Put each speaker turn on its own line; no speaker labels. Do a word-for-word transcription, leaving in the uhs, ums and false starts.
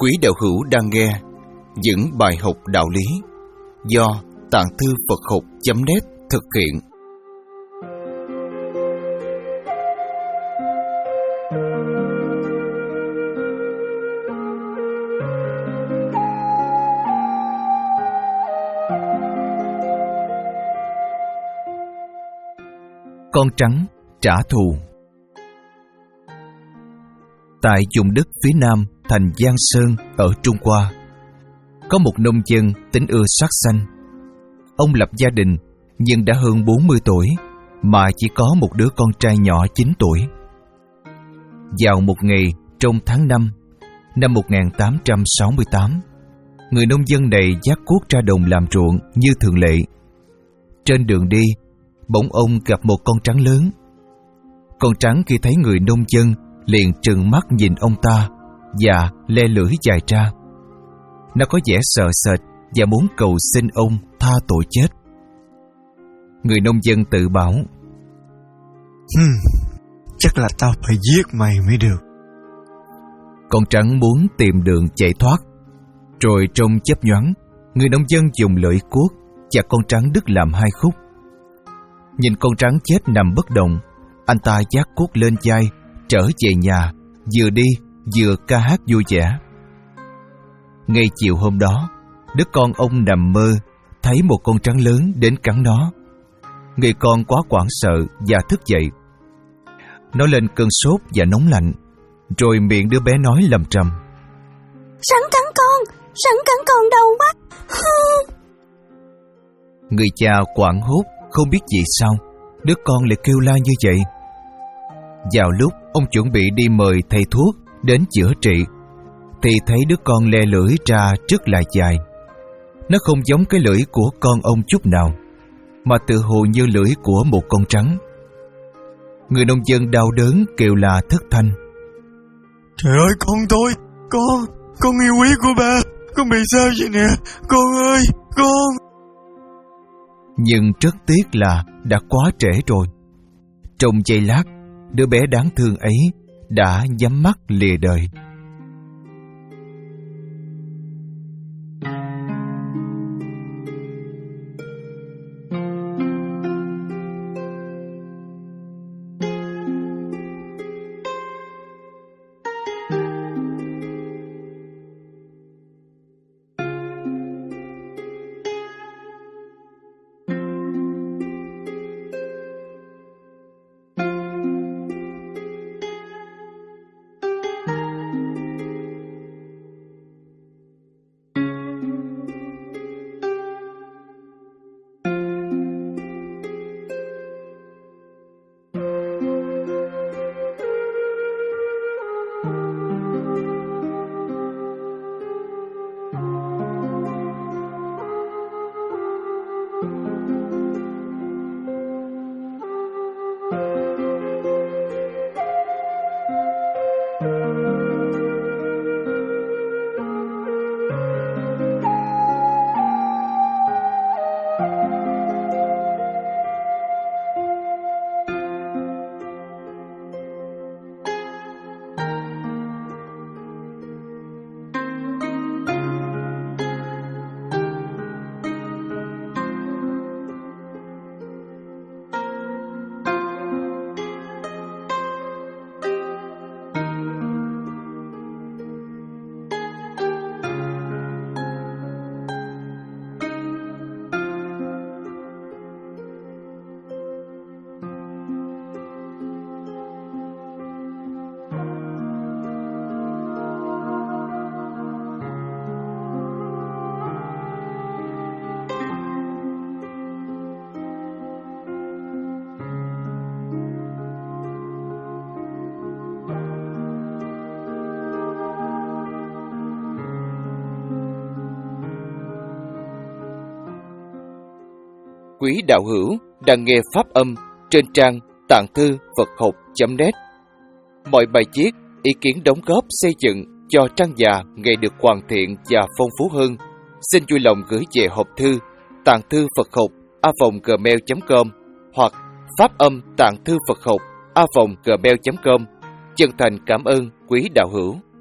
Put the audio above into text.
Quý đạo hữu đang nghe những bài học đạo lý do Tạng Thư Phật Học chấm net thực hiện. Con trắng trả thù. Tại vùng đất phía nam thành Giang Sơn ở Trung Hoa, có một nông dân tính ưa sát sanh. Ông lập gia đình nhưng đã hơn bốn mươi tuổi mà chỉ có một đứa con trai nhỏ chín tuổi. Vào một ngày trong tháng năm năm một nghìn tám trăm sáu mươi tám, người nông dân này vác cuốc ra đồng làm ruộng như thường lệ. Trên đường đi, bỗng ông gặp một con trắng lớn. Con trắng khi thấy người nông dân liền trừng mắt nhìn ông ta và le lưỡi dài ra. Nó có vẻ sợ sệt và muốn cầu xin ông tha tội chết. Người nông dân tự bảo:
hmm, chắc là tao phải giết mày mới được.
Con trắng muốn tìm đường chạy thoát. Rồi trong chớp nhoáng, người nông dân dùng lưỡi cuốc chặt con trắng đứt làm hai khúc. Nhìn con trắng chết nằm bất động, anh ta vác cuốc lên vai trở về nhà, vừa đi vừa ca hát vui vẻ. Ngay chiều hôm đó, đứa con ông nằm mơ thấy một con trắng lớn đến cắn nó. Người con quá hoảng sợ và thức dậy. Nó lên cơn sốt và nóng lạnh, rồi miệng đứa bé nói lầm trầm:
Sẵn cắn con, sẵn cắn con đau quá.
Người cha hoảng hốt không biết vì sao đứa con lại kêu la như vậy. Vào lúc ông chuẩn bị đi mời thầy thuốc đến chữa trị, thì thấy đứa con le lưỡi ra rất là dài. Nó không giống cái lưỡi của con ông chút nào, mà tự hồ như lưỡi của một con trắng. Người nông dân đau đớn kêu la thất thanh:
Trời ơi con tôi, con, con yêu quý của ba, con bị sao vậy nè, con ơi, con.
Nhưng rất tiếc là đã quá trễ rồi. Trong giây lát, đứa bé đáng thương ấy đã nhắm mắt lìa đời. Quý đạo hữu đang nghe pháp âm trên trang Tạng Thư Phật Học chấm net. Mọi bài viết, ý kiến đóng góp xây dựng cho trang già ngày được hoàn thiện và phong phú hơn, xin vui lòng gửi về hộp thư Tạng Thư Phật Học a còng gmail chấm com hoặc pháp âm Tạng Thư Phật Học a còng gmail chấm com. Chân thành cảm ơn quý đạo hữu.